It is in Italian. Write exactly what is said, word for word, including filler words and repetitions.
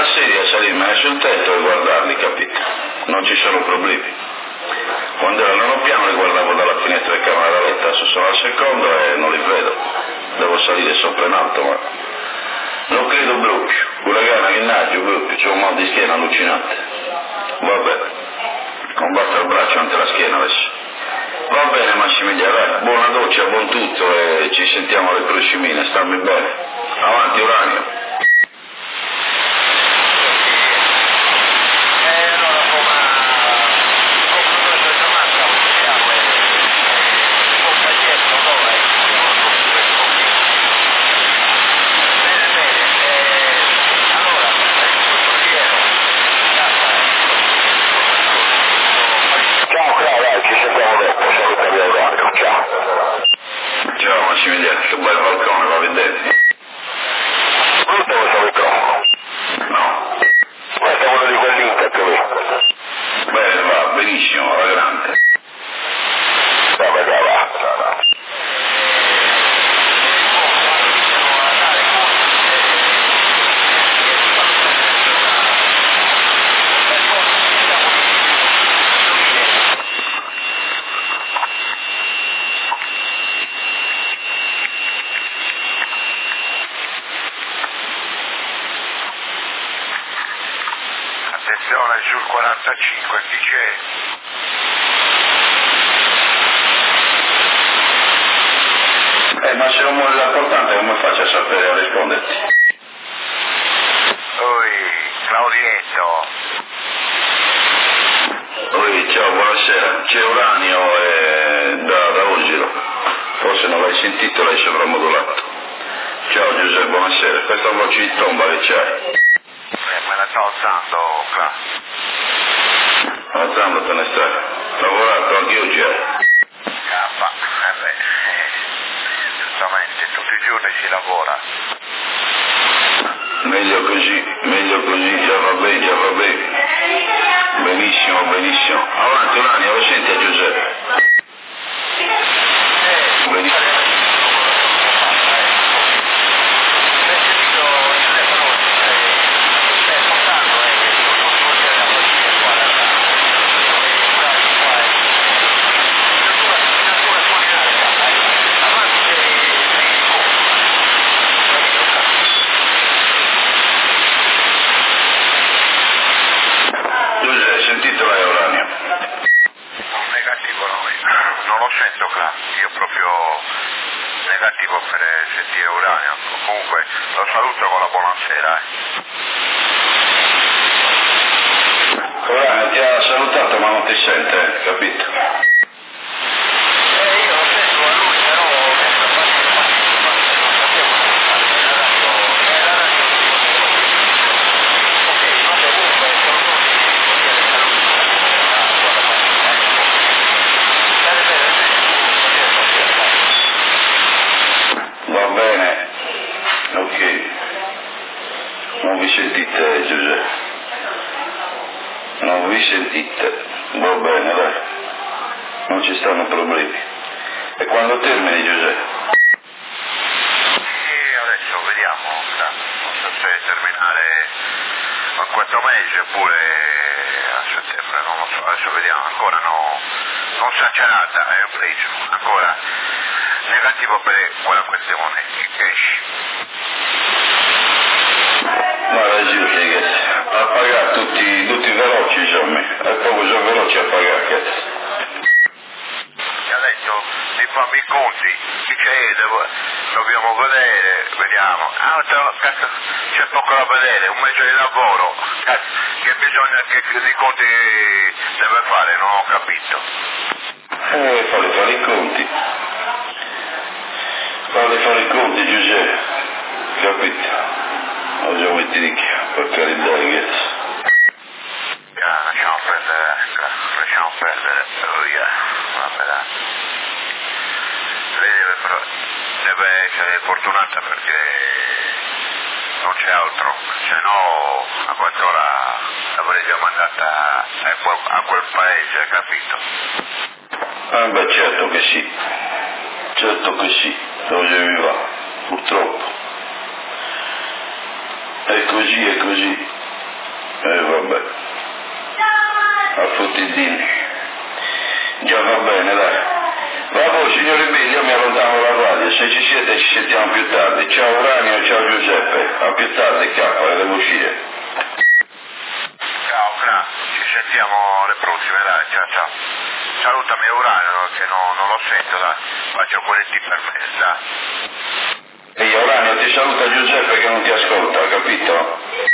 sedia, salirmene sul tetto e guardarli, capito? Non ci sono problemi. Quando ero al nono piano li guardavo dalla finestra del camera da letto, adesso sono al secondo e non li vedo. Devo salire sopra in alto, ma non credo proprio. Uragano, minnaggio, proprio, c'ho un mal di schiena allucinante. Vabbè, non basta il braccio, anche la schiena adesso. Va bene Massimiliano, dai, buona doccia, buon tutto e ci sentiamo alle prossimine, stammi bene. Avanti Uranio. Ciao Massimiliano, che bel balcone, va a vedere. Questo è questo microfono? No. Questo è uno di quell'Inter che vedo. Bene, va, benissimo, alla grande. Vabbè, va, va, va. Attenzione sul quarantacinque, chi c'è? Eh, ma se non muore l'importante come faccio a sapere a risponderti? Oi, Claudietto. Oi, ciao, buonasera. C'è Uranio e da, da Osilo. Forse non l'hai sentito, l'hai soprammodulato. Ciao Giuseppe, buonasera. Questa voce di tomba che c'hai? Eh, me la sto alzando, Cla. Alzando te ne stai. Lavorato anche oggi, eh? Cappa, eh beh, eh, giustamente, tutti i giorni si lavora. Meglio così, meglio così, già va bene, già va bene. Benissimo, benissimo. Avanti Uranio, lo senti a Giuseppe? Benissimo. Giuseppe, hai sentito lei Uranio? Un negativo no, non lo sento Cla, io proprio negativo per sentire Uranio. Comunque lo saluto con la buonasera. Eh. Uranio ti ha salutato ma non ti sente, eh, capito? Eh, io lo sento a lui, però Va bene, ok. Non vi sentite Giuseppe? Non vi sentite? Va bene, dai. Non ci stanno problemi. E quando termini Giuseppe? sì, adesso vediamo, non so se terminare a quattro mesi oppure a settembre, non lo so, adesso vediamo, ancora no, non si è accerata, è un preso, ancora negativo per quella questione, che esci. Ma raggiunti ragazzi, a pagare tutti, tutti veloci insomma, e poi sono veloci a pagare cazzo. Mi ha detto di farmi i conti, dice devo, dobbiamo vedere, vediamo, ah cazzo, c'è poco da vedere, un mese di lavoro, cazzo, che bisogna, che, che di conti deve fare, non ho capito. Eh, fare fare i conti. Fare fare i conti Giuseppe, capito? Oggi ho metti di chi, per carità ragazzi. Yeah, lasciamo perdere, lasciamo perdere, oh yeah, vabbè dai. Lei deve, però, deve essere fortunata perché non c'è altro, se no a quest'ora l'avrei già mandata a quel, a quel paese, capito? Ah beh certo che sì, certo che sì, dove mi va, purtroppo. È così, è così. Eh vabbè. A fottitini. Già va bene, dai. Vabbè, signori Billy, io mi allontano dalla radio, se ci siete ci sentiamo più tardi. Ciao Uranio, ciao Giuseppe, a più tardi, K, devo uscire. Ciao, Fra, ci sentiamo alle prossime, dai, ciao ciao. Salutami Uranio, che no, non lo sento, dai, faccio quelli per me, dai. E Uranio ti saluta Giuseppe che non ti ascolta, capito?